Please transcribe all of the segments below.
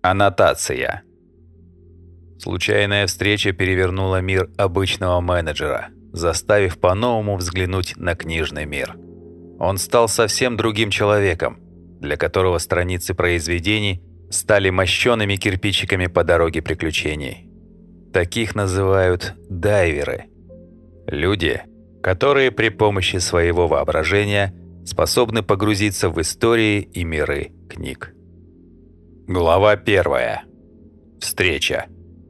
Аннотация. Случайная встреча перевернула мир обычного менеджера, заставив по-новому взглянуть на книжный мир. Он стал совсем другим человеком, для которого страницы произведений стали мощеными кирпичиками по дороге приключений. Таких называют дайверы. Люди, которые при помощи своего воображения способны погрузиться в истории и миры книг. Глава 1. Встреча.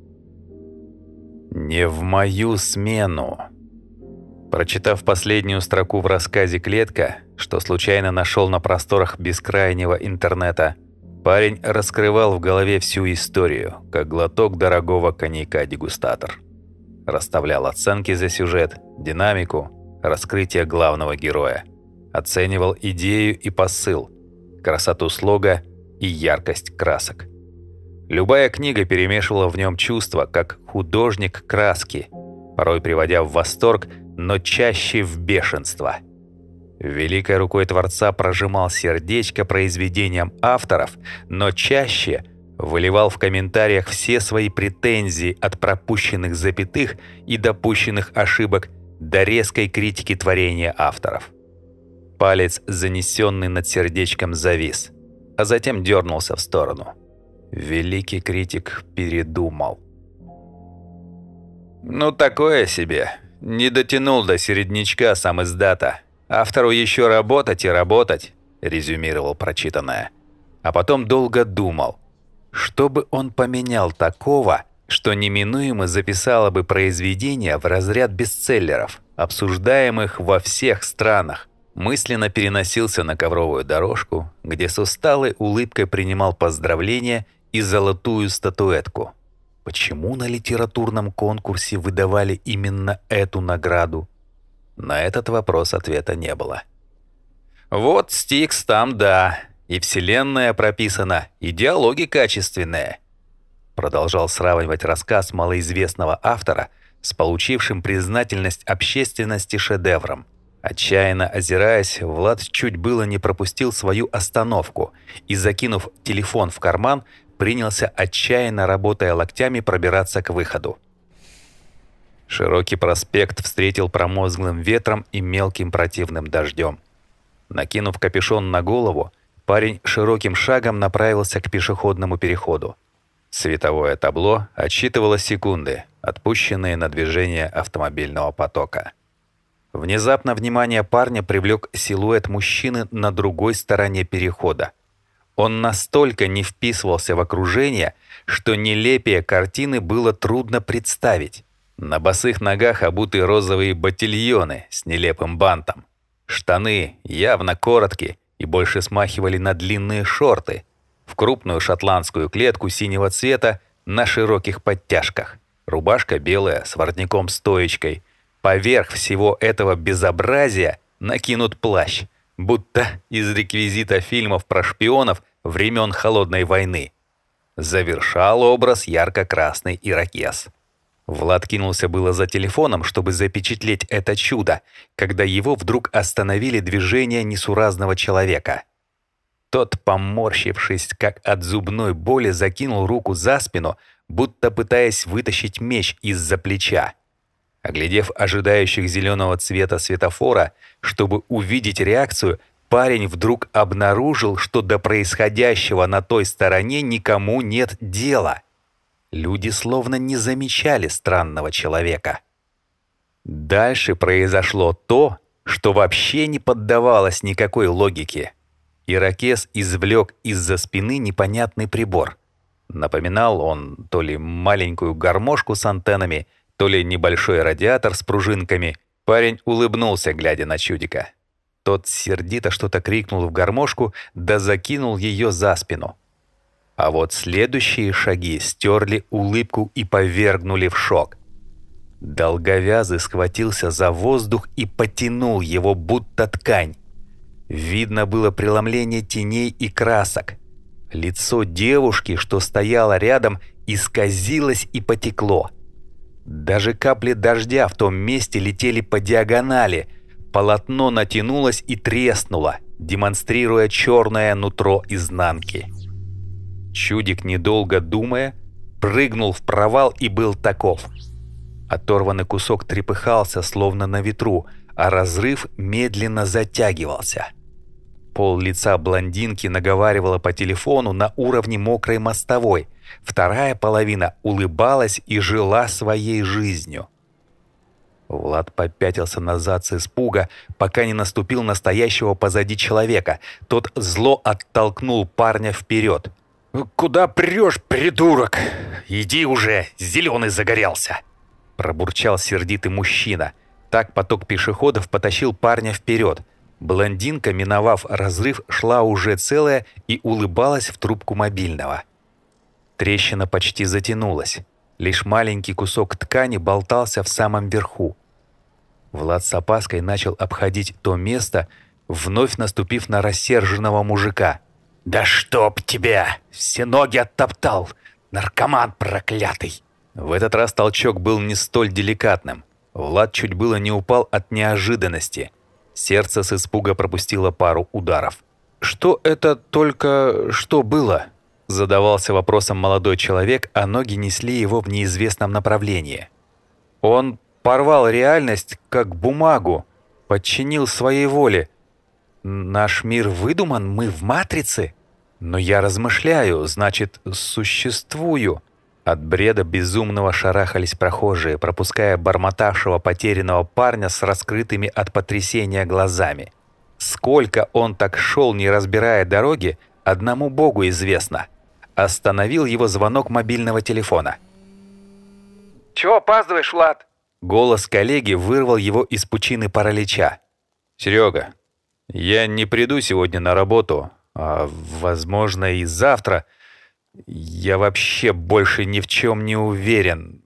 «Не в мою смену». Прочитав последнюю строку в рассказе «Клетка», что случайно нашел на просторах бескрайнего интернета, парень раскрывал в голове всю историю, как глоток дорогого коньяка-дегустатор. Расставлял оценки за сюжет, динамику, раскрытие главного героя. Оценивал идею и посыл, красоту слога и яркость красок. Любая книга перемешивала в нем чувства, как художник краски, порой приводя в восторг, но чаще в бешенство. Великой рукой Творца прожимал сердечко произведениям авторов, но чаще выливал в комментариях все свои претензии от пропущенных запятых и допущенных ошибок до резкой критики творения авторов. Палец, занесенный над сердечком, завис, а затем дернулся в сторону. Великий критик передумал. «Ну, такое себе. Не дотянул до середнячка сам издата. Автору еще работать и работать», — резюмировал прочитанное. А потом долго думал, что бы он поменял такого, что неминуемо записало бы произведение в разряд бестселлеров, обсуждаемых во всех странах. Мысленно переносился на ковровую дорожку, где с усталой улыбкой принимал поздравления и золотую статуэтку. Почему на литературном конкурсе выдавали именно эту награду? На этот вопрос ответа не было. Вот Стикс там да, и вселенная прописана, и диалоги качественные. Продолжал сравнивать рассказ малоизвестного автора с получившим признательность общественности шедевром. Отчаянно озираясь, Влад чуть было не пропустил свою остановку и, закинув телефон в карман, принялся, отчаянно работая локтями, пробираться к выходу. Широкий проспект встретил промозглым ветром и мелким противным дождем. Накинув капюшон на голову, парень широким шагом направился к пешеходному переходу. Световое табло отсчитывало секунды, отпущенные на движение автомобильного потока. Внезапно внимание парня привлек силуэт мужчины на другой стороне перехода. Он настолько не вписывался в окружение, что нелепее картины было трудно представить. На босых ногах обуты розовые ботильоны с нелепым бантом. Штаны явно короткие и больше смахивали на длинные шорты. В крупную шотландскую клетку синего цвета на широких подтяжках. Рубашка белая с воротником-стоечкой. Поверх всего этого безобразия накинут плащ, будто из реквизита фильмов про шпионов времен Холодной войны. Завершал образ ярко-красный ирокез. Влад кинулся было за телефоном, чтобы запечатлеть это чудо, когда его вдруг остановили движения несуразного человека. Тот, поморщившись, как от зубной боли, закинул руку за спину, будто пытаясь вытащить меч из-за плеча. Оглядев ожидающих зеленого цвета светофора, чтобы увидеть реакцию, парень вдруг обнаружил, что до происходящего на той стороне никому нет дела. Люди словно не замечали странного человека. Дальше произошло то, что вообще не поддавалось никакой логике. Ирокез извлек из-за спины непонятный прибор. Напоминал он то ли маленькую гармошку с антеннами, то ли небольшой радиатор с пружинками. Парень улыбнулся, глядя на чудика. Тот сердито что-то крикнул в гармошку, да закинул ее за спину. А вот следующие шаги стерли улыбку и повергнули в шок. Долговязый схватился за воздух и потянул его, будто ткань. Видно было преломление теней и красок. Лицо девушки, что стояло рядом, исказилось и потекло. Даже капли дождя в том месте летели по диагонали. Полотно натянулось и треснуло, демонстрируя черное нутро изнанки. Чудик, недолго думая, прыгнул в провал и был таков. Оторванный кусок трепыхался, словно на ветру, а разрыв медленно затягивался. Пол лица блондинки наговаривала по телефону на уровне мокрой мостовой. Вторая половина улыбалась и жила своей жизнью. Влад попятился назад с испуга, пока не наступил на стоящего позади человека. Тот зло оттолкнул парня вперед. «Куда прешь, придурок? Иди уже, зеленый загорелся!» Пробурчал сердитый мужчина. Так поток пешеходов потащил парня вперед. Блондинка, миновав разрыв, шла уже целая и улыбалась в трубку мобильного. Трещина почти затянулась. Лишь маленький кусок ткани болтался в самом верху. Влад с опаской начал обходить то место, вновь наступив на рассерженного мужика. «Да чтоб тебя! Все ноги оттоптал! Наркоман проклятый!» В этот раз толчок был не столь деликатным. Влад чуть было не упал от неожиданности. Сердце с испуга пропустило пару ударов. «Что это только что было?» Задавался вопросом молодой человек, а ноги несли его в неизвестном направлении. «Он порвал реальность, как бумагу, подчинил своей воле. Наш мир выдуман, мы в матрице? Но я размышляю, значит, существую». От бреда безумного шарахались прохожие, пропуская бормотавшего потерянного парня с раскрытыми от потрясения глазами. Сколько он так шел, не разбирая дороги, одному богу известно. Остановил его звонок мобильного телефона. «Чего опаздываешь, Влад?» Голос коллеги вырвал его из пучины паралича. «Серега, я не приду сегодня на работу, а, возможно, и завтра. Я вообще больше ни в чем не уверен»,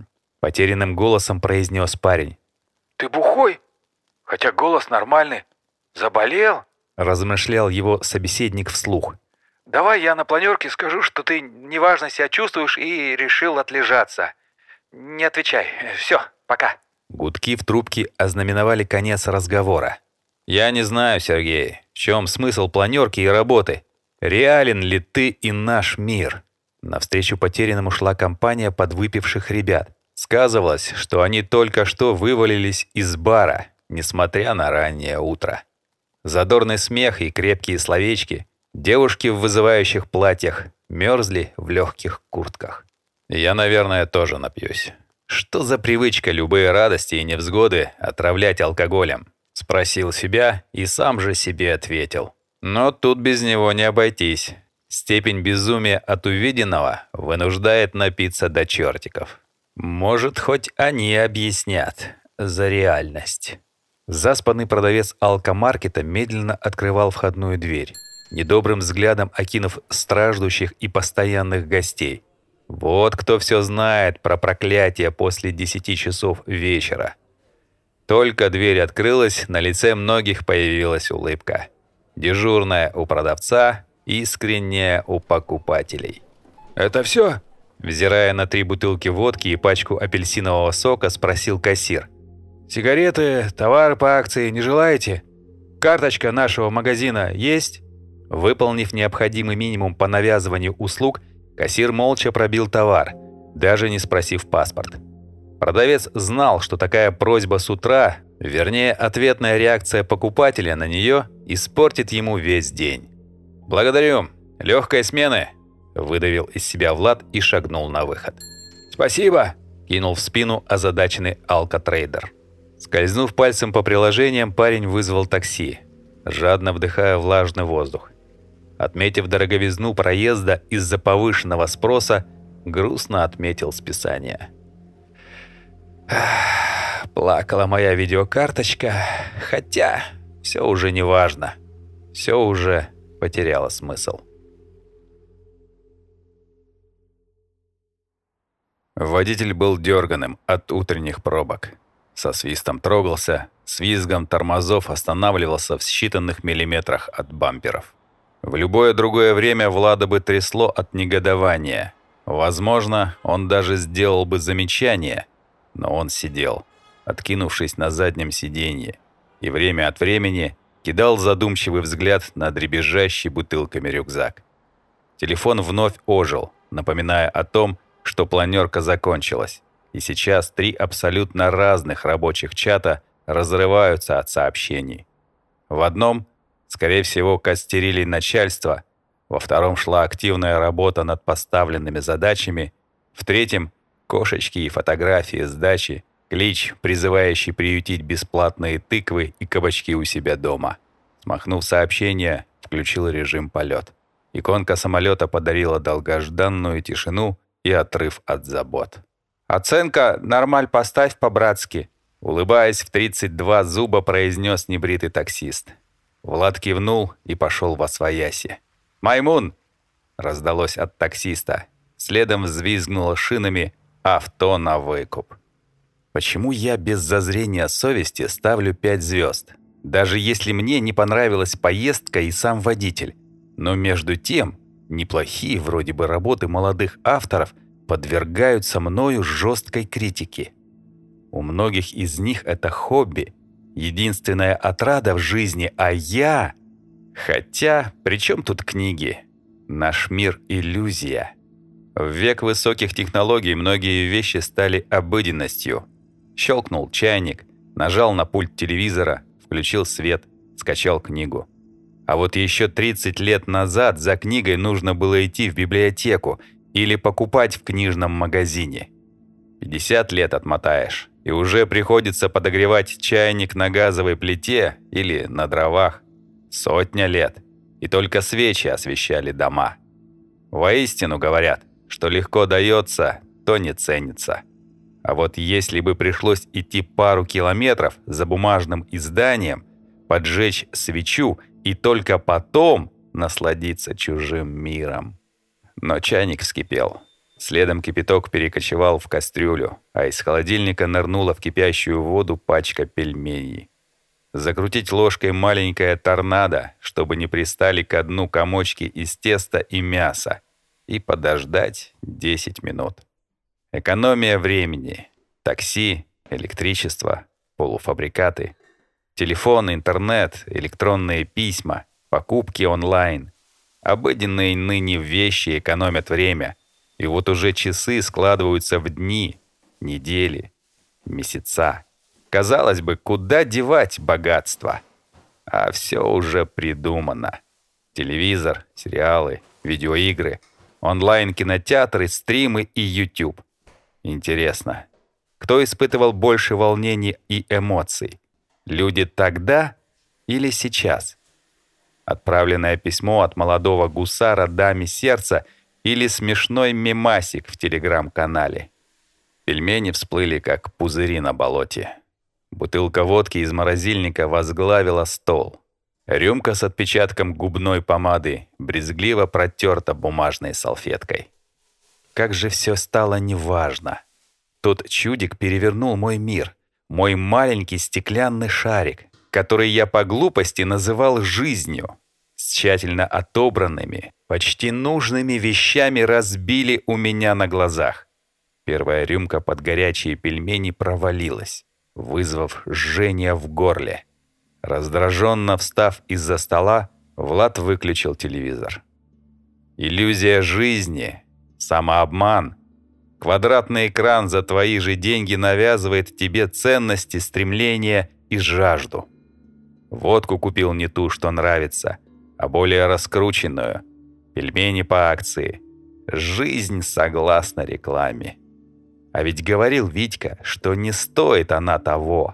— потерянным голосом произнес парень. «Ты бухой? Хотя голос нормальный. Заболел?» — размышлял его собеседник вслух. «Давай я на планерке скажу, что ты неважно себя чувствуешь и решил отлежаться. Не отвечай. Все, пока». Гудки в трубке ознаменовали конец разговора. «Я не знаю, Сергей, в чем смысл планерки и работы. Реален ли ты и наш мир?» Навстречу потерянному шла компания подвыпивших ребят. Сказывалось, что они только что вывалились из бара, несмотря на раннее утро. Задорный смех и крепкие словечки. Девушки в вызывающих платьях мерзли в легких куртках. «Я, наверное, тоже напьюсь. Что за привычка любые радости и невзгоды отравлять алкоголем?» Спросил себя и сам же себе ответил. Но тут без него не обойтись. Степень безумия от увиденного вынуждает напиться до чертиков. Может, хоть они объяснят за реальность. Заспанный продавец алкомаркета медленно открывал входную дверь, недобрым взглядом окинув страждущих и постоянных гостей. Вот кто все знает про проклятие после 10 часов вечера. Только дверь открылась, на лице многих появилась улыбка. Дежурная у продавца, искренняя у покупателей. «Это все?» Взирая на 3 бутылки водки и пачку апельсинового сока, спросил кассир. «Сигареты, товары по акции не желаете? Карточка нашего магазина есть?» Выполнив необходимый минимум по навязыванию услуг, кассир молча пробил товар, даже не спросив паспорт. Продавец знал, что такая просьба с утра, вернее, ответная реакция покупателя на нее, испортит ему весь день. «Благодарю. Легкой смены!» – выдавил из себя Влад и шагнул на выход. «Спасибо!» – кинул в спину озадаченный алкотрейдер. Скользнув пальцем по приложениям, парень вызвал такси, жадно вдыхая влажный воздух. Отметив дороговизну проезда из-за повышенного спроса, грустно отметил списание. Плакала моя видеокарточка, хотя все уже не важно, все уже потеряло смысл. Водитель был дерганым от утренних пробок. Со свистом трогался, с визгом тормозов останавливался в считанных миллиметрах от бамперов. В любое другое время Влада бы трясло от негодования. Возможно, он даже сделал бы замечание, но он сидел, откинувшись на заднем сиденье, и время от времени кидал задумчивый взгляд на дребезжащий бутылками рюкзак. Телефон вновь ожил, напоминая о том, что планерка закончилась. И сейчас 3 абсолютно разных рабочих чата разрываются от сообщений. В одном, скорее всего, костерили начальство, во втором шла активная работа над поставленными задачами, в третьем — кошечки и фотографии с дачи, клич, призывающий приютить бесплатные тыквы и кабачки у себя дома. Смахнув сообщение, включил режим полет. Иконка самолета подарила долгожданную тишину и отрыв от забот. «Оценка нормаль поставь по-братски», — улыбаясь в 32 зуба, произнес небритый таксист. Влад кивнул и пошел восвояси. «Маймун!» — раздалось от таксиста. Следом взвизгнуло шинами авто на выкуп. Почему я без зазрения совести ставлю 5 звезд? Даже если мне не понравилась поездка и сам водитель. Но между тем, неплохие вроде бы работы молодых авторов подвергаются мною жесткой критике. У многих из них это хобби, единственная отрада в жизни, а я... Хотя, при чем тут книги? Наш мир — иллюзия. В век высоких технологий многие вещи стали обыденностью. Щелкнул чайник, нажал на пульт телевизора, включил свет, скачал книгу. А вот еще 30 лет назад за книгой нужно было идти в библиотеку или покупать в книжном магазине. 50 лет отмотаешь, и уже приходится подогревать чайник на газовой плите или на дровах. 100 лет, и только свечи освещали дома. Воистину говорят, что легко дается, то не ценится. А вот если бы пришлось идти пару километров за бумажным изданием, поджечь свечу и только потом насладиться чужим миром. Но чайник вскипел. Следом кипяток перекочевал в кастрюлю, а из холодильника нырнула в кипящую воду пачка пельменей. Закрутить ложкой маленькое торнадо, чтобы не пристали ко дну комочки из теста и мяса, и подождать 10 минут. Экономия времени. Такси, электричество, полуфабрикаты, телефон, интернет, электронные письма, покупки онлайн. Обыденные ныне вещи экономят время, и вот уже часы складываются в дни, недели, месяца. Казалось бы, куда девать богатство? А все уже придумано. Телевизор, сериалы, видеоигры, онлайн-кинотеатры, стримы и YouTube. Интересно, кто испытывал больше волнений и эмоций? Люди тогда или сейчас? Отправленное письмо от молодого гусара даме сердца или смешной мемасик в телеграм-канале? Пельмени всплыли, как пузыри на болоте. Бутылка водки из морозильника возглавила стол. Рюмка с отпечатком губной помады брезгливо протерта бумажной салфеткой. Как же все стало неважно. Тот чудик перевернул мой мир, мой маленький стеклянный шарик, который я по глупости называл жизнью. С тщательно отобранными, почти нужными вещами разбили у меня на глазах. Первая рюмка под горячие пельмени провалилась, вызвав жжение в горле. Раздраженно встав из-за стола, Влад выключил телевизор. Иллюзия жизни, самообман. Квадратный экран за твои же деньги навязывает тебе ценности, стремления и жажду. Водку купил не ту, что нравится, а более раскрученную. Пельмени по акции. Жизнь согласно рекламе. А ведь говорил Витька, что не стоит она того.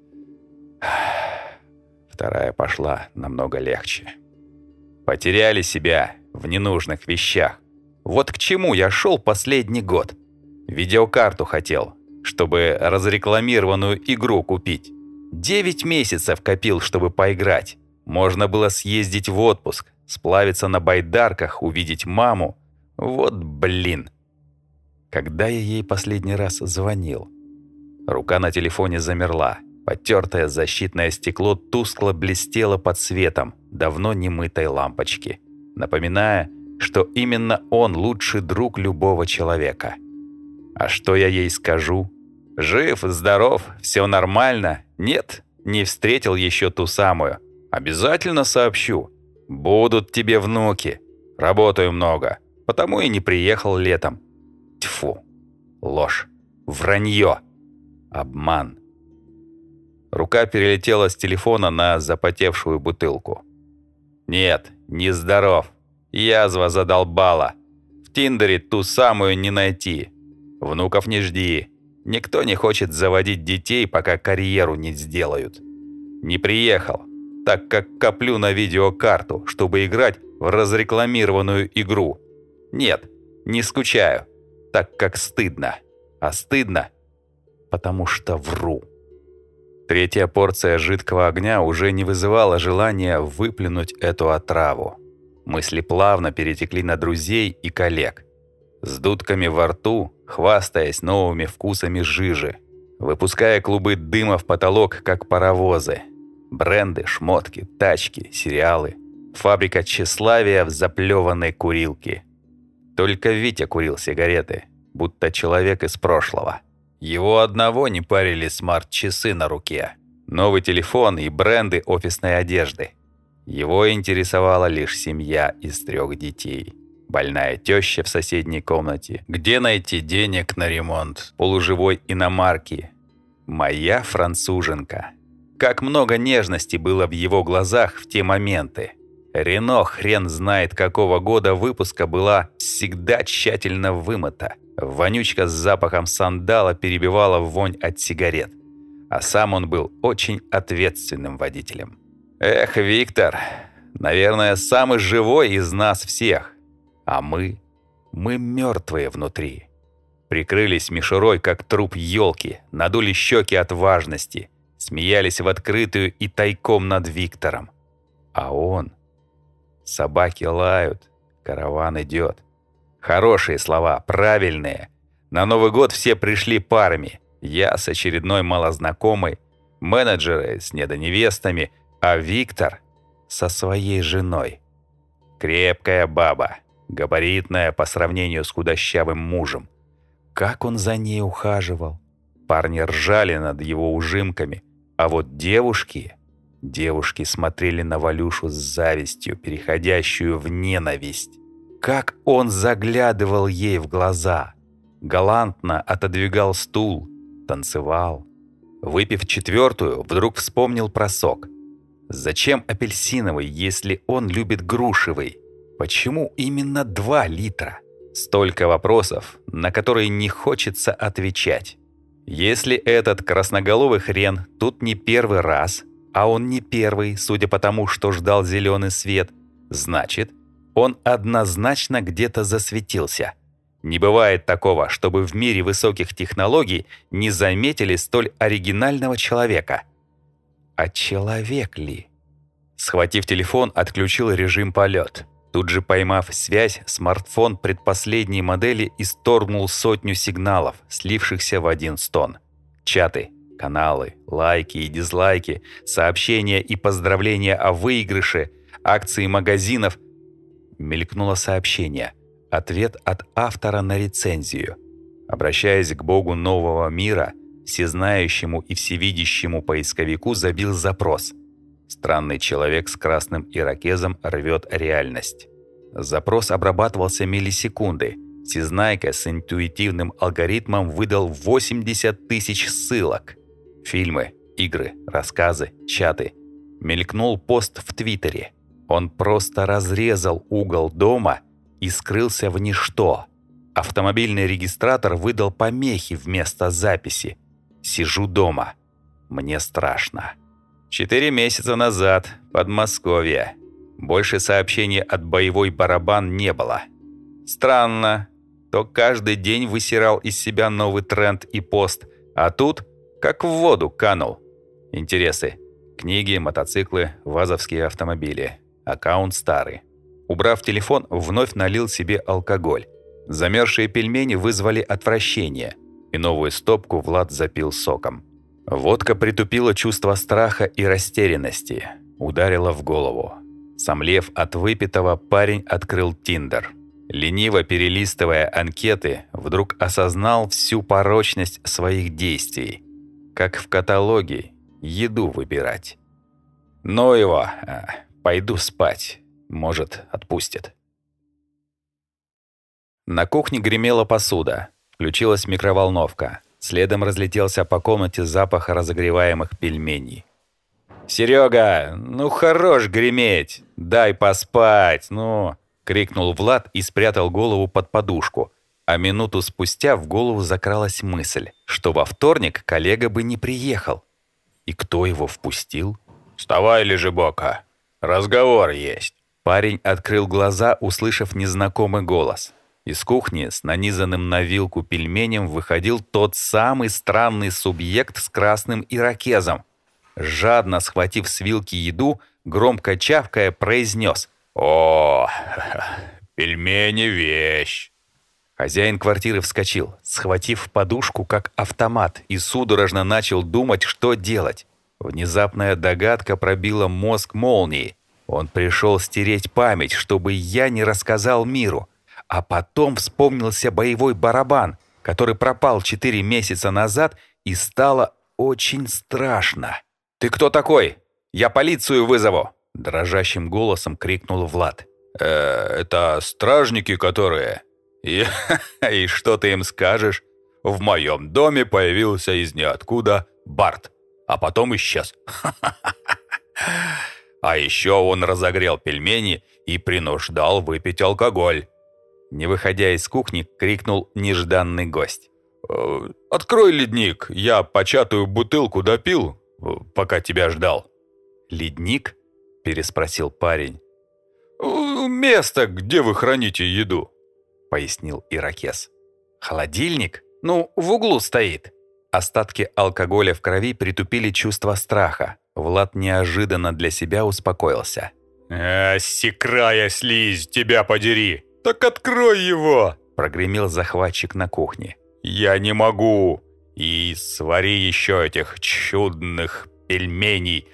Вторая пошла намного легче. Потеряли себя в ненужных вещах. Вот к чему я шел последний год. Видеокарту хотел, чтобы разрекламированную игру купить. 9 месяцев копил, чтобы поиграть. Можно было съездить в отпуск, сплавиться на байдарках, увидеть маму. Вот блин. Когда я ей последний раз звонил? Рука на телефоне замерла. Потертое защитное стекло тускло блестело под светом давно немытой лампочки, напоминая, что именно он лучший друг любого человека. А что я ей скажу? Жив, здоров, все нормально? Нет, не встретил еще ту самую. Обязательно сообщу. Будут тебе внуки. Работаю много, потому и не приехал летом. Тьфу, ложь, вранье, обман. Рука перелетела с телефона на запотевшую бутылку. Нет, не здоров. Язва задолбала. В Тиндере ту самую не найти. Внуков не жди. Никто не хочет заводить детей, пока карьеру не сделают. Не приехал, так как коплю на видеокарту, чтобы играть в разрекламированную игру. Нет, не скучаю, так как стыдно. А стыдно, потому что вру. Третья порция жидкого огня уже не вызывала желания выплюнуть эту отраву. Мысли плавно перетекли на друзей и коллег. С дудками во рту, хвастаясь новыми вкусами жижи, выпуская клубы дыма в потолок, как паровозы. Бренды, шмотки, тачки, сериалы. Фабрика тщеславия в заплеванной курилке. Только Витя курил сигареты, будто человек из прошлого. Его одного не парили смарт-часы на руке, новый телефон и бренды офисной одежды. Его интересовала лишь семья из 3 детей. Больная теща в соседней комнате. Где найти денег на ремонт полуживой иномарки? Моя француженка. Как много нежности было в его глазах в те моменты. Рено хрен знает какого года выпуска была всегда тщательно вымыта. Вонючка с запахом сандала перебивала вонь от сигарет. А сам он был очень ответственным водителем. Эх, Виктор, наверное, самый живой из нас всех. А мы мертвые внутри. Прикрылись мишурой, как труп елки, надули щеки от важности, смеялись в открытую и тайком над Виктором. А он... Собаки лают, караван идет. Хорошие слова, правильные. На Новый год все пришли парами. Я с очередной малознакомой, менеджеры с недоневестами, а Виктор со своей женой. Крепкая баба, габаритная по сравнению с худощавым мужем. Как он за ней ухаживал. Парни ржали над его ужимками, а вот девушки смотрели на Валюшу с завистью, переходящую в ненависть. Как он заглядывал ей в глаза, галантно отодвигал стул, танцевал. Выпив 4-ю, вдруг вспомнил про сок. Зачем апельсиновый, если он любит грушевый? Почему именно 2 литра? Столько вопросов, на которые не хочется отвечать. Если этот красноголовый хрен тут не первый раз, а он не первый, судя по тому, что ждал зеленый свет, значит, он однозначно где-то засветился. Не бывает такого, чтобы в мире высоких технологий не заметили столь оригинального человека. А человек ли? Схватив телефон, отключил режим полет. Тут же, поймав связь, смартфон предпоследней модели исторгнул 100 сигналов, слившихся в один стон. Чаты, каналы, лайки и дизлайки, сообщения и поздравления о выигрыше, акции магазинов. Мелькнуло сообщение. Ответ от автора на рецензию. Обращаясь к богу нового мира, всезнающему и всевидящему поисковику, забил запрос. Странный человек с красным ирокезом рвет реальность. Запрос обрабатывался миллисекунды. Всезнайка с интуитивным алгоритмом выдал 80 тысяч ссылок. Фильмы, игры, рассказы, чаты. Мелькнул пост в Твиттере. Он просто разрезал угол дома и скрылся в ничто. Автомобильный регистратор выдал помехи вместо записи. «Сижу дома. Мне страшно». 4 месяца назад, Подмосковье. Больше сообщений от боевой барабан не было. Странно. То каждый день высирал из себя новый тренд и пост, а тут как в воду канул. Интересы. Книги, мотоциклы, вазовские автомобили. Аккаунт старый. Убрав телефон, вновь налил себе алкоголь. Замерзшие пельмени вызвали отвращение, и новую стопку Влад запил соком. Водка притупила чувство страха и растерянности, ударила в голову. Сомлев от выпитого, парень открыл Тиндер. Лениво перелистывая анкеты, вдруг осознал всю порочность своих действий. Как в каталоге еду выбирать. Ну его, пойду спать, может, отпустит. На кухне гремела посуда. Включилась микроволновка. Следом разлетелся по комнате запах разогреваемых пельменей. «Серега, ну хорош греметь! Дай поспать, ну!» — крикнул Влад и спрятал голову под подушку. А минуту спустя в голову закралась мысль, что во вторник коллега бы не приехал. И кто его впустил? «Вставай, лежебока, разговор есть!» Парень открыл глаза, услышав незнакомый голос. Из кухни с нанизанным на вилку пельменем выходил тот самый странный субъект с красным ирокезом. Жадно схватив с вилки еду, громко чавкая, произнес: «О, пельмени вещь!» Хозяин квартиры вскочил, схватив подушку как автомат, и судорожно начал думать, что делать. Внезапная догадка пробила мозг молнией. Он пришел стереть память, чтобы я не рассказал миру. А потом вспомнился боевой барабан, который пропал 4 месяца назад, и стало очень страшно. «Ты кто такой? Я полицию вызову!» Дрожащим голосом крикнул Влад. «Это стражники, которые...» «И что ты им скажешь? В моем доме появился из ниоткуда Барт, а потом исчез. А еще он разогрел пельмени и принуждал выпить алкоголь». Не выходя из кухни, крикнул нежданный гость. «Открой ледник, я початую бутылку допил, пока тебя ждал». «Ледник?» – переспросил парень. «Место, где вы храните еду», – пояснил ирокез. «Холодильник? Ну, в углу стоит». Остатки алкоголя в крови притупили чувство страха. Влад неожиданно для себя успокоился. «Секрая слизь, тебя подери! Так открой его!» – прогремел захватчик на кухне. «Я не могу! И свари еще этих чудных пельменей.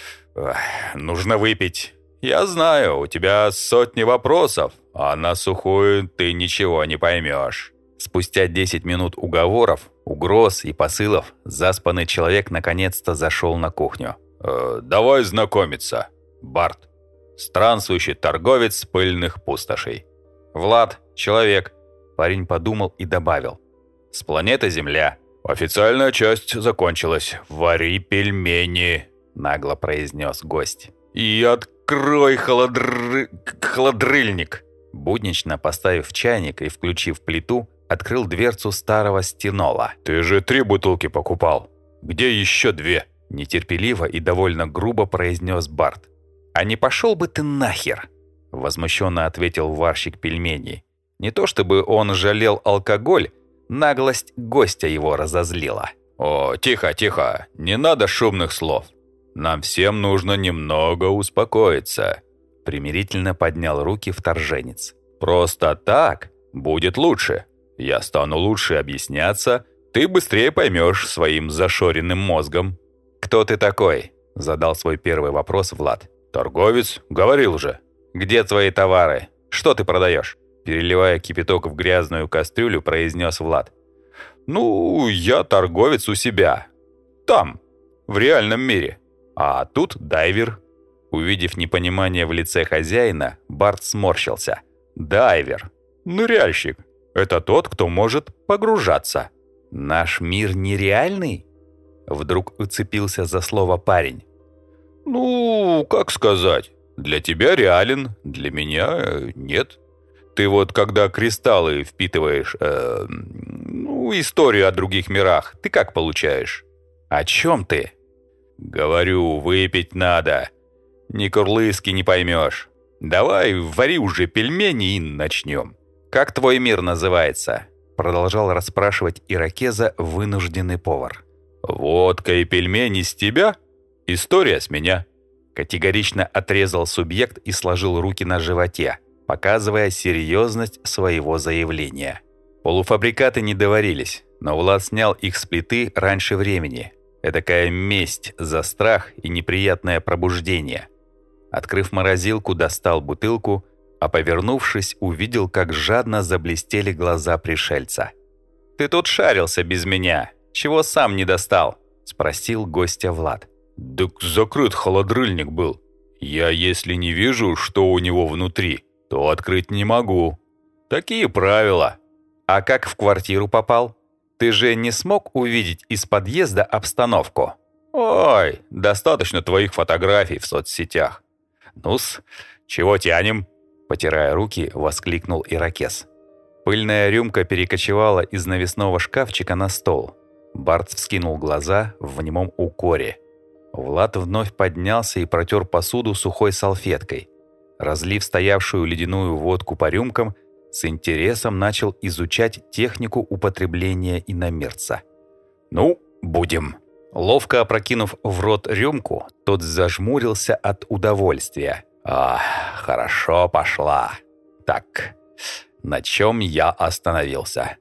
Нужно выпить. Я знаю, у тебя сотни вопросов, а на сухую ты ничего не поймешь». Спустя 10 минут уговоров, угроз и посылов заспанный человек наконец-то зашел на кухню. «Давай знакомиться. Барт. Странствующий торговец пыльных пустошей». «Влад, человек», – парень подумал и добавил. «С планеты Земля». «Официальная часть закончилась. Вари пельмени», – нагло произнес гость. «И открой холодрыльник». Буднично поставив чайник и включив плиту, открыл дверцу старого стенола. «Ты же 3 бутылки покупал. Где еще 2?» – нетерпеливо и довольно грубо произнес Барт. «А не пошел бы ты нахер!» – возмущенно ответил варщик пельменей. Не то чтобы он жалел алкоголь, наглость гостя его разозлила. «О, тихо, тихо, не надо шумных слов. Нам всем нужно немного успокоиться», – примирительно поднял руки вторженец. «Просто так будет лучше. Я стану лучше объясняться, ты быстрее поймешь своим зашоренным мозгом». «Кто ты такой?» – задал свой первый вопрос Влад. «Торговец, говорил же». «Где твои товары? Что ты продаешь?» Переливая кипяток в грязную кастрюлю, произнес Влад. «Ну, я торговец у себя. Там, в реальном мире. А тут дайвер». Увидев непонимание в лице хозяина, Барт сморщился. «Дайвер? Ныряльщик. Это тот, кто может погружаться». «Наш мир нереальный?» Вдруг уцепился за слово парень. «Ну, как сказать? Для тебя реален, для меня нет. Ты вот когда кристаллы впитываешь, историю о других мирах, ты как получаешь?» «О чем ты?» «Говорю, выпить надо. Ни курлыски не поймешь. Давай, вари уже пельмени и начнем». «Как твой мир называется?» Продолжал расспрашивать ирокеза вынужденный повар. «Водка и пельмени с тебя? История с меня». Категорично отрезал субъект и сложил руки на животе, показывая серьезность своего заявления. Полуфабрикаты не доварились, но Влад снял их с плиты раньше времени. Эдакая месть за страх и неприятное пробуждение. Открыв морозилку, достал бутылку, а повернувшись, увидел, как жадно заблестели глаза пришельца. «Ты тут шарился без меня. Чего сам не достал?» – спросил гостя Влад. «Так закрыт холодрыльник был. Я, если не вижу, что у него внутри, то открыть не могу. Такие правила. А как в квартиру попал? Ты же не смог увидеть из подъезда обстановку? Ой, достаточно твоих фотографий в соцсетях. Ну-с, чего тянем? Потирая руки, воскликнул ирокез. Пыльная рюмка перекочевала из навесного шкафчика на стол. Барт вскинул глаза в немом укоре. Влад вновь поднялся и протер посуду сухой салфеткой. Разлив стоявшую ледяную водку по рюмкам, с интересом начал изучать технику употребления иномирца. «Ну, будем». Ловко опрокинув в рот рюмку, тот зажмурился от удовольствия. Хорошо пошла. Так, на чем я остановился?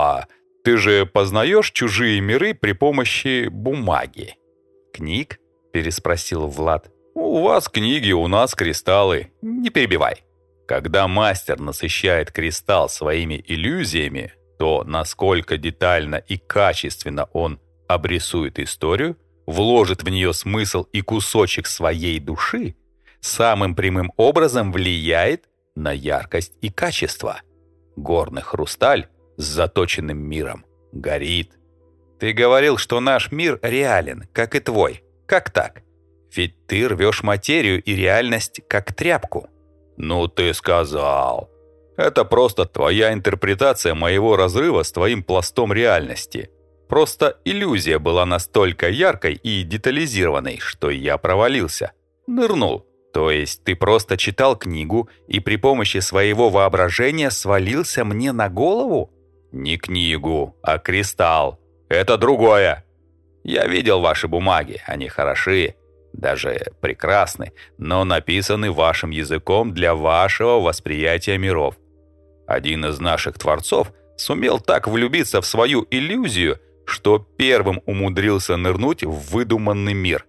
Ты же познаешь чужие миры при помощи бумаги?» «Книг?» – переспросил Влад. «У вас книги, у нас кристаллы. Не перебивай. Когда мастер насыщает кристалл своими иллюзиями, то насколько детально и качественно он обрисует историю, вложит в нее смысл и кусочек своей души, самым прямым образом влияет на яркость и качество. Горный хрусталь с заточенным миром горит». «Ты говорил, что наш мир реален, как и твой. Как так? Ведь ты рвешь материю и реальность как тряпку». «Ну ты сказал. Это просто твоя интерпретация моего разрыва с твоим пластом реальности. Просто иллюзия была настолько яркой и детализированной, что я провалился. Нырнул». «То есть ты просто читал книгу и при помощи своего воображения свалился мне на голову?» «Не книгу, а кристалл. Это другое. Я видел ваши бумаги, они хороши, даже прекрасны, но написаны вашим языком для вашего восприятия миров. Один из наших творцов сумел так влюбиться в свою иллюзию, что первым умудрился нырнуть в выдуманный мир.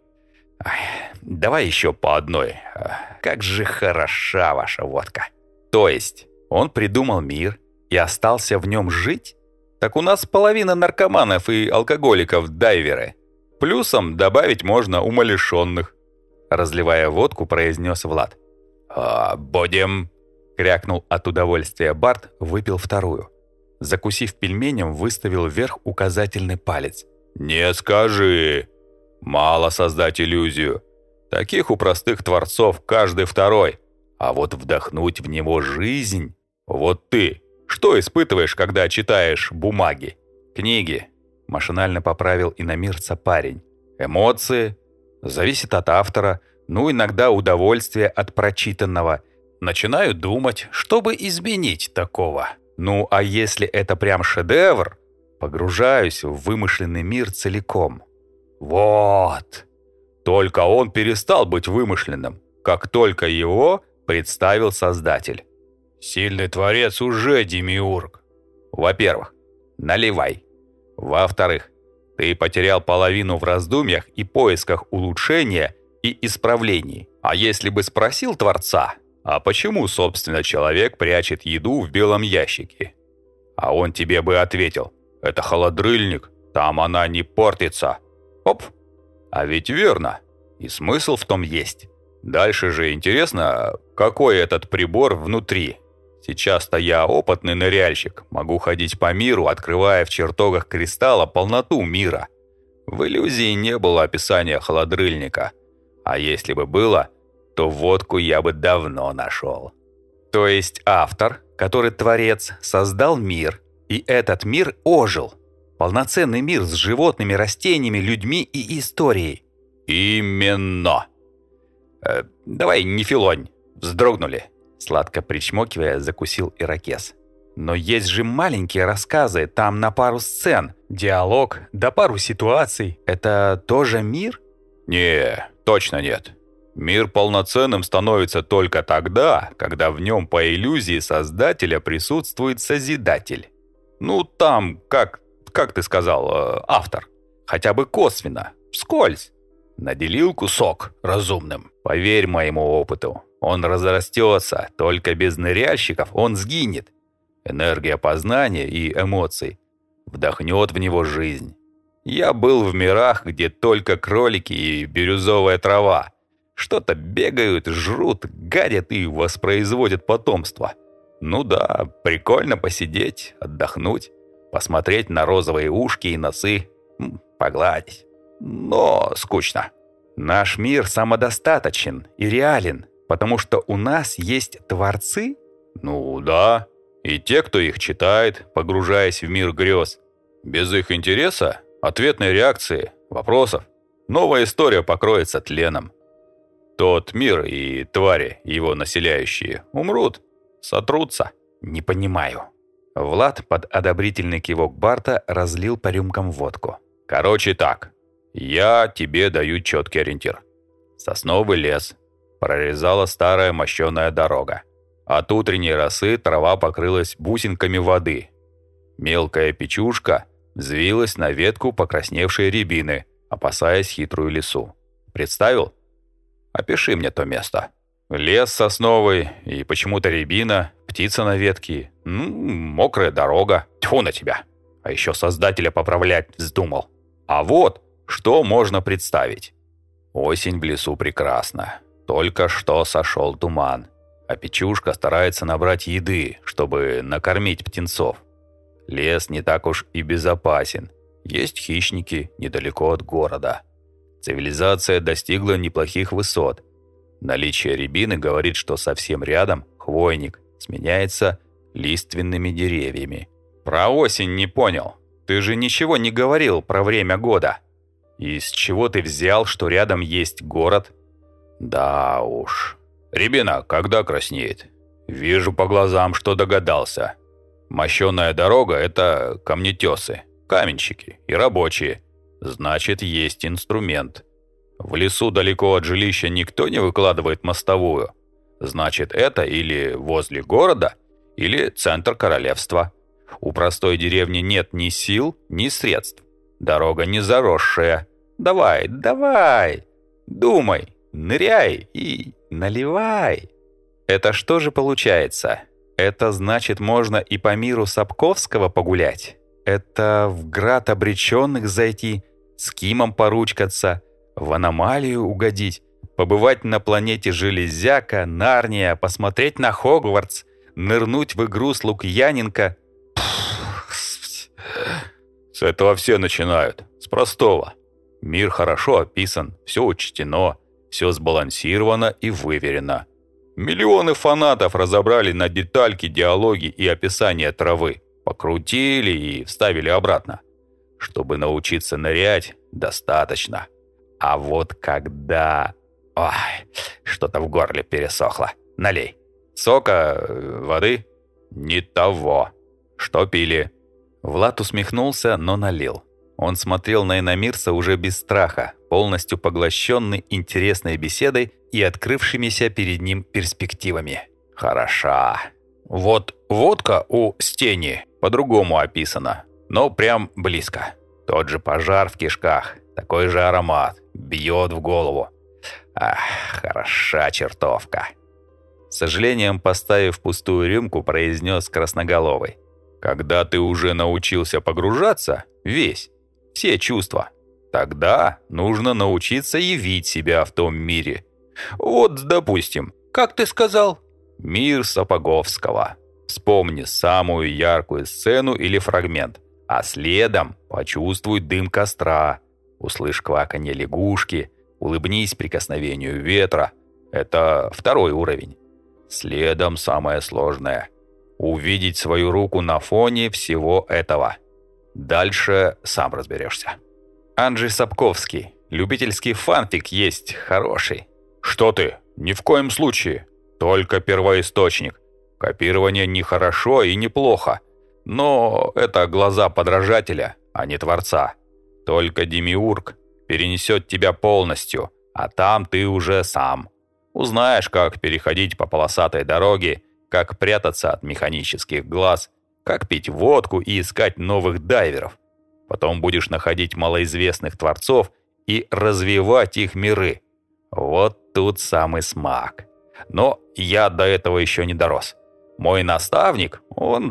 Давай еще по одной. Как же хороша ваша водка». «То есть он придумал мир и остался в нем жить? Так у нас половина наркоманов и алкоголиков дайверы. Плюсом добавить можно умалишенных», — разливая водку, произнес Влад. «Будем», — крякнул от удовольствия Барт, выпил вторую. Закусив пельменем, выставил вверх указательный палец. «Не скажи. Мало создать иллюзию. Таких у простых творцов каждый второй. А вот вдохнуть в него жизнь... Вот ты что испытываешь, когда читаешь бумаги?» «Книги», — машинально поправил иномирца парень. «Эмоции?» «Зависит от автора. Ну, иногда удовольствие от прочитанного. Начинаю думать, чтобы изменить такого. Ну, а если это прям шедевр, погружаюсь в вымышленный мир целиком». «Вот! Только он перестал быть вымышленным, как только его представил Создатель. Сильный Творец уже демиург. Во-первых, наливай. Во-вторых, ты потерял половину в раздумьях и поисках улучшения и исправлений. А если бы спросил Творца, а почему, собственно, человек прячет еду в белом ящике? А он тебе бы ответил, это холодрыльник, там она не портится. Оп! А ведь верно. И смысл в том есть. Дальше же интересно, какой этот прибор внутри. Сейчас-то я опытный ныряльщик, могу ходить по миру, открывая в чертогах кристалла полноту мира. В иллюзии не было описания холодрыльника. А если бы было, то водку я бы давно нашел». «То есть автор, который творец, создал мир, и этот мир ожил? Полноценный мир с животными, растениями, людьми и историей?» «Именно!» «Давай не филонь, вздрогнули!» Сладко причмокивая, закусил ирокез. «Но есть же маленькие рассказы, там на пару сцен, диалог, да пару ситуаций. Это тоже мир?» «Не, точно нет. Мир полноценным становится только тогда, когда в нем по иллюзии Создателя присутствует Созидатель. Ну, там, как ты сказал, автор. Хотя бы косвенно, вскользь. Наделил кусок разумным. Поверь моему опыту, он разрастется, только без ныряльщиков он сгинет. Энергия познания и эмоций вдохнет в него жизнь. Я был в мирах, где только кролики и бирюзовая трава. Что-то бегают, жрут, гадят и воспроизводят потомство. Ну да, прикольно посидеть, отдохнуть, посмотреть на розовые ушки и носы, погладить. Но скучно. Наш мир самодостаточен и реален, потому что у нас есть творцы? Ну да, и те, кто их читает, погружаясь в мир грез. Без их интереса, ответной реакции, вопросов, новая история покроется тленом. Тот мир и твари, его населяющие, умрут, сотрутся. Не понимаю. Влад под одобрительный кивок Барта разлил по рюмкам водку. Короче так, я тебе даю четкий ориентир. Сосновый лес, прорезала старая мощеная дорога. От утренней росы трава покрылась бусинками воды. Мелкая печушка взвилась на ветку покрасневшей рябины, опасаясь хитрую лису. Представил? Опиши мне то место. Лес сосновый и почему-то рябина, птица на ветке, мокрая дорога. Тьфу на тебя. А еще создателя поправлять вздумал. А вот, что можно представить. Осень в лесу прекрасна. Только что сошел туман. А печушка старается набрать еды, чтобы накормить птенцов. Лес не так уж и безопасен. Есть хищники недалеко от города. Цивилизация достигла неплохих высот. Наличие рябины говорит, что совсем рядом хвойник сменяется лиственными деревьями. Про осень не понял. Ты же ничего не говорил про время года. Из чего ты взял, что рядом есть город? Да уж. Рябина когда краснеет? Вижу по глазам, что догадался. Мощеная дорога – это камнетесы, каменщики и рабочие. Значит, есть инструмент. В лесу далеко от жилища никто не выкладывает мостовую. Значит, это или возле города, или центр королевства. У простой деревни нет ни сил, ни средств. Дорога не заросшая. Давай, думай, ныряй и наливай. Это что же получается? Это значит, можно и по миру Сапковского погулять? Это в град обреченных зайти, с Кимом поручкаться, в аномалию угодить, побывать на планете Железяка, Нарния, посмотреть на Хогвартс, нырнуть в игру с Лукьяненко. С этого все начинают, с простого. Мир хорошо описан, все учтено, все сбалансировано и выверено. Миллионы фанатов разобрали на детальки, диалоги и описание травы, покрутили и вставили обратно. Чтобы научиться нырять, достаточно. А вот когда... Ой, что-то в горле пересохло. Налей. Сока, воды? Не того. Что пили? Влад усмехнулся, но налил. Он смотрел на иномирца уже без страха, полностью поглощенный интересной беседой и открывшимися перед ним перспективами. Хороша. Вот водка у Стени по-другому описана, но прям близко. Тот же пожар в кишках, такой же аромат, бьет в голову. Ах, хороша чертовка. С сожалением, поставив пустую рюмку, произнес Красноголовый. Когда ты уже научился погружаться, все чувства, тогда нужно научиться явить себя в том мире. Вот, допустим, как ты сказал, мир Сапоговского. Вспомни самую яркую сцену или фрагмент, а следом почувствуй дым костра, услышь кваканье лягушки, улыбнись прикосновению ветра. Это второй уровень. Следом самое сложное – увидеть свою руку на фоне всего этого. Дальше сам разберешься. Анджей Сапковский. Любительский фанфик есть хороший. Что ты? Ни в коем случае. Только первоисточник. Копирование не хорошо и не плохо. Но это глаза подражателя, а не творца. Только Демиург перенесет тебя полностью, а там ты уже сам. Узнаешь, как переходить по полосатой дороге, как прятаться от механических глаз, как пить водку и искать новых дайверов. Потом будешь находить малоизвестных творцов и развивать их миры. Вот тут самый смак. Но я до этого еще не дорос. Мой наставник, он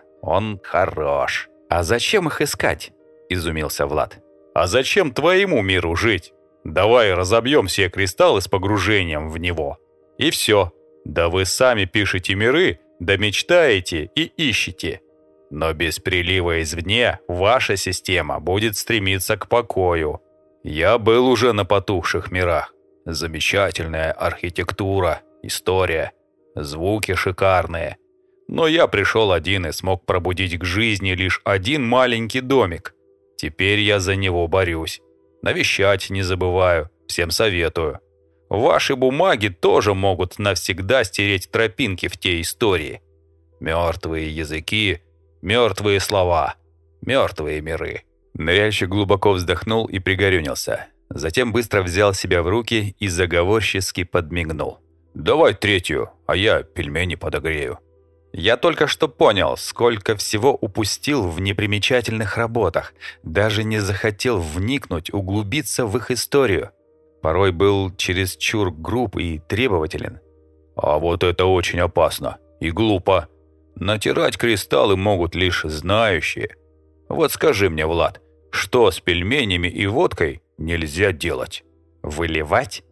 хорош. А зачем их искать? Изумился Влад. А зачем твоему миру жить? Давай разобьем все кристаллы с погружением в него. И все. Да вы сами пишете миры, Да мечтаете и ищете. Но без прилива извне ваша система будет стремиться к покою. Я был уже на потухших мирах. Замечательная архитектура, история, звуки шикарные. Но я пришел один и смог пробудить к жизни лишь один маленький домик. Теперь я за него борюсь. Навещать не забываю, всем советую. Ваши бумаги тоже могут навсегда стереть тропинки в те истории. Мертвые языки, мертвые слова, мертвые миры. Ныряльщик глубоко вздохнул и пригорюнился. Затем быстро взял себя в руки и заговорчески подмигнул. «Давай третью, а я пельмени подогрею». Я только что понял, сколько всего упустил в непримечательных работах. Даже не захотел вникнуть, углубиться в их историю. Порой был чересчур груб и требователен. А вот это очень опасно и глупо. Натирать кристаллы могут лишь знающие. Вот скажи мне, Влад, что с пельменями и водкой нельзя делать? Выливать?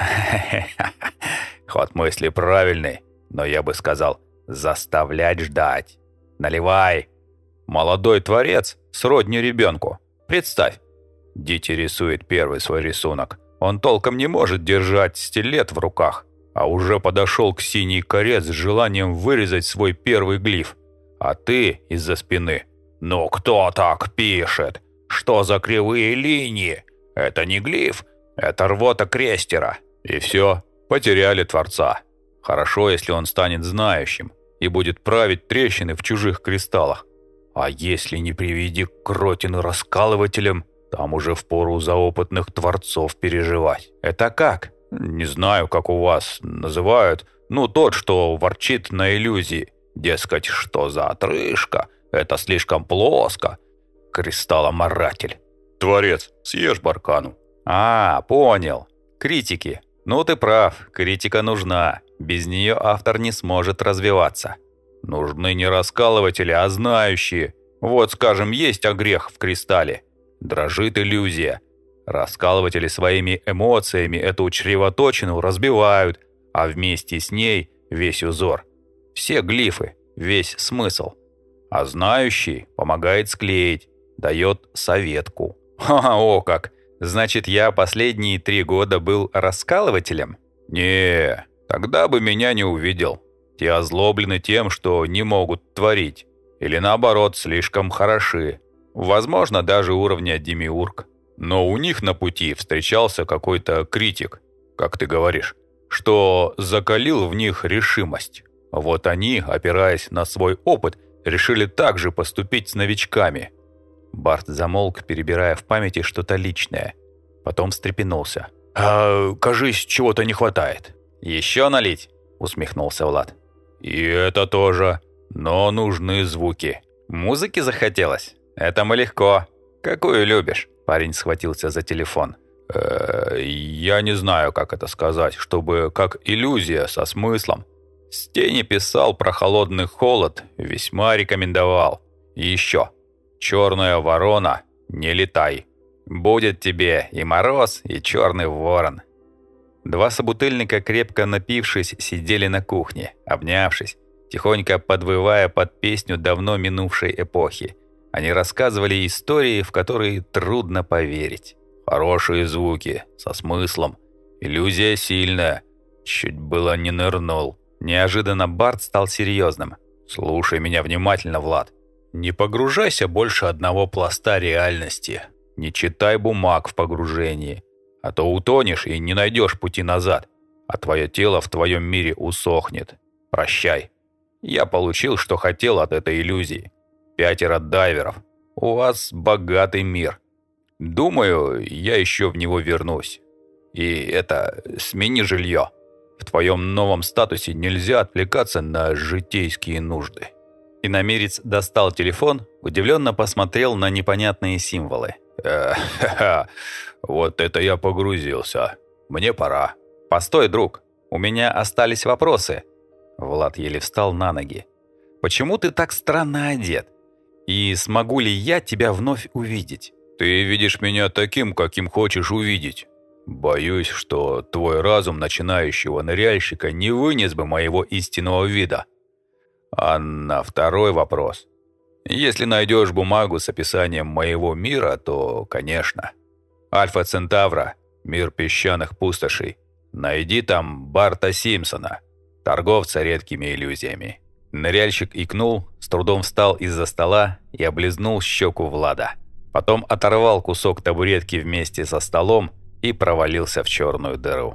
Ход мысли правильный, но я бы сказал, заставлять ждать. Наливай. Молодой творец сродни ребенку. Представь, Дити рисует первый свой рисунок. Он толком не может держать стилет в руках, а уже подошел к синей коре с желанием вырезать свой первый глиф. А ты из-за спины. «Ну кто так пишет? Что за кривые линии? Это не глиф, это рвота крестера». И все, потеряли творца. Хорошо, если он станет знающим и будет править трещины в чужих кристаллах. А если не приведи к Ротину раскалывателям, там уже впору за опытных творцов переживать. Это как? Не знаю, как у вас называют. Ну, тот, что ворчит на иллюзии. Дескать, что за отрыжка? Это слишком плоско. Кристалломоратель. Творец, съешь баркану. А, понял. Критики. Ну, ты прав, критика нужна. Без нее автор не сможет развиваться. Нужны не раскалыватели, а знающие. Вот, скажем, есть огрех в кристалле. Дрожит иллюзия. Раскалыватели своими эмоциями эту чревоточину разбивают, а вместе с ней весь узор. Все глифы, весь смысл. А знающий помогает склеить, дает советку. О как! Значит, я последние 3 года был раскалывателем? Не, тогда бы меня не увидел. Те озлоблены тем, что не могут творить. Или наоборот, слишком хороши. Возможно, даже уровня демиург. Но у них на пути встречался какой-то критик, как ты говоришь, что закалил в них решимость. Вот они, опираясь на свой опыт, решили также поступить с новичками. Барт замолк, перебирая в памяти что-то личное. Потом встрепенулся. «Кажись, чего-то не хватает». «Еще налить?» – усмехнулся Влад. «И это тоже. Но нужны звуки». «Музыки захотелось? Это мы легко. Какую любишь?» Парень схватился за телефон. «Я не знаю, как это сказать, чтобы как иллюзия со смыслом. Стени писал про холодный холод, весьма рекомендовал. И еще. Черная ворона, не летай. Будет тебе и мороз, и черный ворон». 2 собутыльника, крепко напившись, сидели на кухне, обнявшись, тихонько подвывая под песню давно минувшей эпохи. Они рассказывали истории, в которые трудно поверить. Хорошие звуки, со смыслом. Иллюзия сильная. Чуть было не нырнул. Неожиданно Барт стал серьезным. «Слушай меня внимательно, Влад. Не погружайся больше одного пласта реальности. Не читай бумаг в погружении. А то утонешь и не найдешь пути назад. А твое тело в твоем мире усохнет. Прощай. Я получил, что хотел от этой иллюзии. 5 дайверов. У вас богатый мир. Думаю, я еще в него вернусь. И смени жилье. В твоем новом статусе нельзя отвлекаться на житейские нужды». Иномерец достал телефон, удивленно посмотрел на непонятные символы. Вот это я погрузился. Мне пора. Постой, друг, у меня остались вопросы. Влад еле встал на ноги. Почему ты так странно одет? И смогу ли я тебя вновь увидеть? Ты видишь меня таким, каким хочешь увидеть. Боюсь, что твой разум начинающего ныряльщика не вынес бы моего истинного вида. А на второй вопрос. Если найдешь бумагу с описанием моего мира, то, конечно. Альфа Центавра, мир песчаных пустошей. Найди там Барта Симпсона, торговца редкими иллюзиями». Ныряльщик икнул, с трудом встал из-за стола и облизнул щеку Влада. Потом оторвал кусок табуретки вместе со столом и провалился в черную дыру.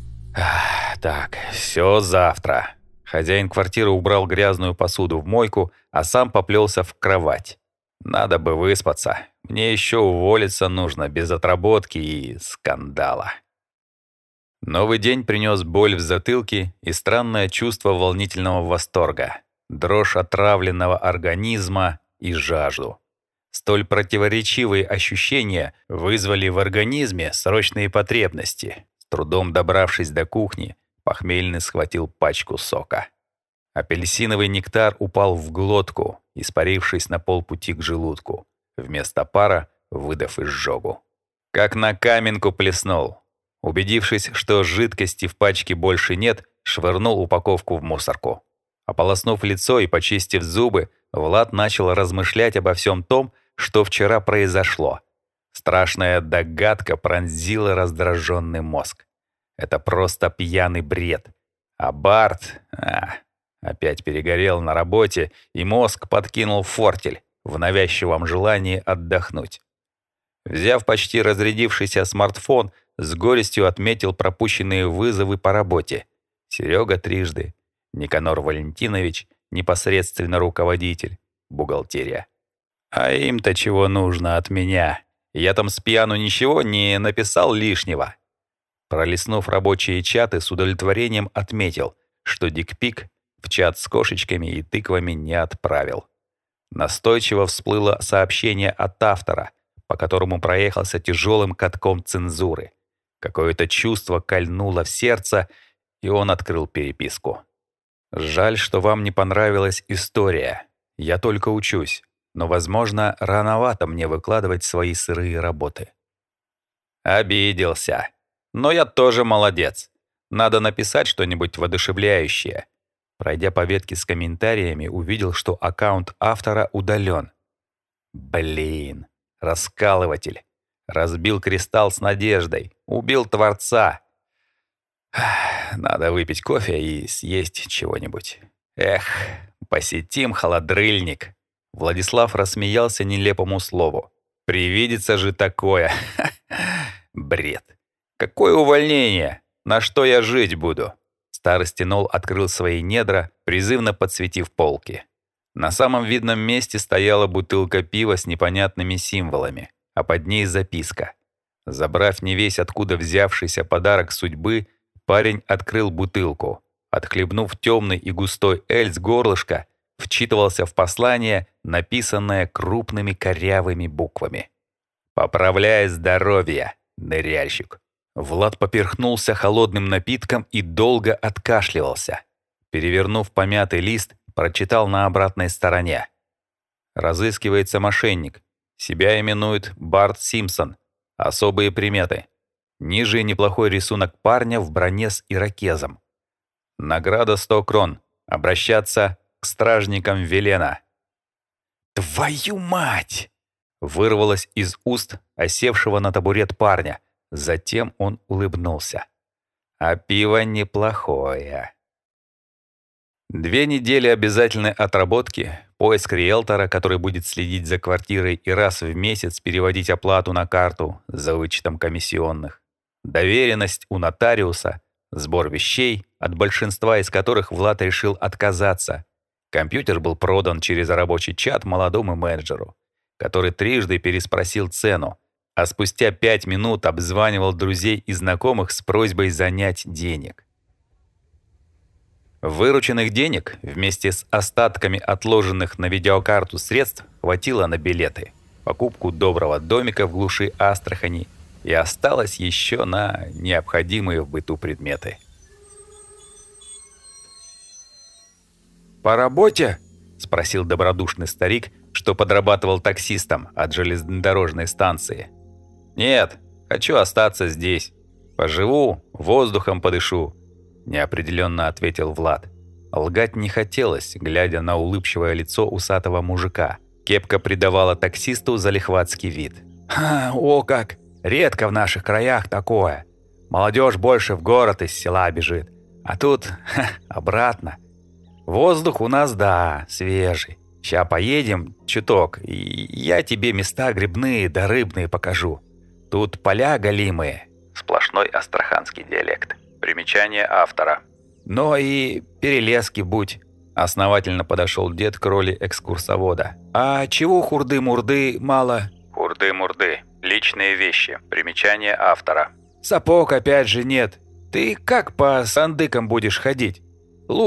«Так, все завтра». Хозяин квартиры убрал грязную посуду в мойку, а сам поплелся в кровать. «Надо бы выспаться. Мне еще уволиться нужно без отработки и скандала». Новый день принес боль в затылке и странное чувство волнительного восторга, дрожь отравленного организма и жажду. Столь противоречивые ощущения вызвали в организме срочные потребности. С трудом добравшись до кухни, Похмельный схватил пачку сока. Апельсиновый нектар упал в глотку, испарившись на полпути к желудку, вместо пара выдав изжогу. Как на каменку плеснул. Убедившись, что жидкости в пачке больше нет, швырнул упаковку в мусорку. Ополоснув лицо и почистив зубы, Влад начал размышлять обо всем том, что вчера произошло. Страшная догадка пронзила раздраженный мозг. Это просто пьяный бред. А Барт опять перегорел на работе, и мозг подкинул фортель в навязчивом желании отдохнуть. Взяв почти разрядившийся смартфон, с горестью отметил пропущенные вызовы по работе. Серега трижды, Никанор Валентинович, непосредственно руководитель, бухгалтерия. А им-то чего нужно от меня? Я там с пьяну ничего не написал лишнего. Пролистнув рабочие чаты, с удовлетворением отметил, что дикпик в чат с кошечками и тыквами не отправил. Настойчиво всплыло сообщение от автора, по которому проехался тяжелым катком цензуры. Какое-то чувство кольнуло в сердце, и он открыл переписку. «Жаль, что вам не понравилась история. Я только учусь, но, возможно, рановато мне выкладывать свои сырые работы». Обиделся. Но я тоже молодец. Надо написать что-нибудь воодушевляющее. Пройдя по ветке с комментариями, увидел, что аккаунт автора удален. Блин, раскалыватель. Разбил кристалл с надеждой. Убил Творца. Надо выпить кофе и съесть чего-нибудь. Посетим холодрыльник. Владислав рассмеялся нелепому слову. Привидится же такое. Бред. Какое увольнение? На что я жить буду? Старый стенол открыл свои недра, призывно подсветив полки. На самом видном месте стояла бутылка пива с непонятными символами, а под ней записка. Забрав невесть откуда взявшийся подарок судьбы, парень открыл бутылку. Отхлебнув темный и густой эль с горлышка, вчитывался в послание, написанное крупными корявыми буквами. «Поправляй здоровье, ныряльщик». Влад поперхнулся холодным напитком и долго откашливался. Перевернув помятый лист, прочитал на обратной стороне. Разыскивается мошенник. Себя именует Барт Симпсон. Особые приметы. Ниже неплохой рисунок парня в броне с ирокезом. Награда 100 крон. Обращаться к стражникам велено. «Твою мать!» Вырвалось из уст осевшего на табурет парня. Затем он улыбнулся. А пиво неплохое. 2 недели обязательной отработки, поиск риэлтора, который будет следить за квартирой и раз в месяц переводить оплату на карту за вычетом комиссионных, доверенность у нотариуса, сбор вещей, от большинства из которых Влад решил отказаться. Компьютер был продан через рабочий чат молодому менеджеру, который трижды переспросил цену, а спустя 5 минут обзванивал друзей и знакомых с просьбой занять денег. Вырученных денег вместе с остатками отложенных на видеокарту средств хватило на билеты, покупку доброго домика в глуши Астрахани и осталось еще на необходимые в быту предметы. «По работе?» – спросил добродушный старик, что подрабатывал таксистом от железнодорожной станции. «Нет, хочу остаться здесь. Поживу, воздухом подышу», – неопределенно ответил Влад. Лгать не хотелось, глядя на улыбчивое лицо усатого мужика. Кепка придавала таксисту залихватский вид. «О как! Редко в наших краях такое. Молодежь больше в город из села бежит. А тут обратно. Воздух у нас, да, свежий. Ща поедем чуток, и я тебе места грибные да рыбные покажу. Тут поля голимые». Сплошной астраханский диалект. Примечание автора. «Но и перелески будь». Основательно подошел дед к роли экскурсовода. «А чего хурды-мурды мало?» «Хурды-мурды. Личные вещи. Примечание автора». «Сапог опять же нет. Ты как по сандыкам будешь ходить?»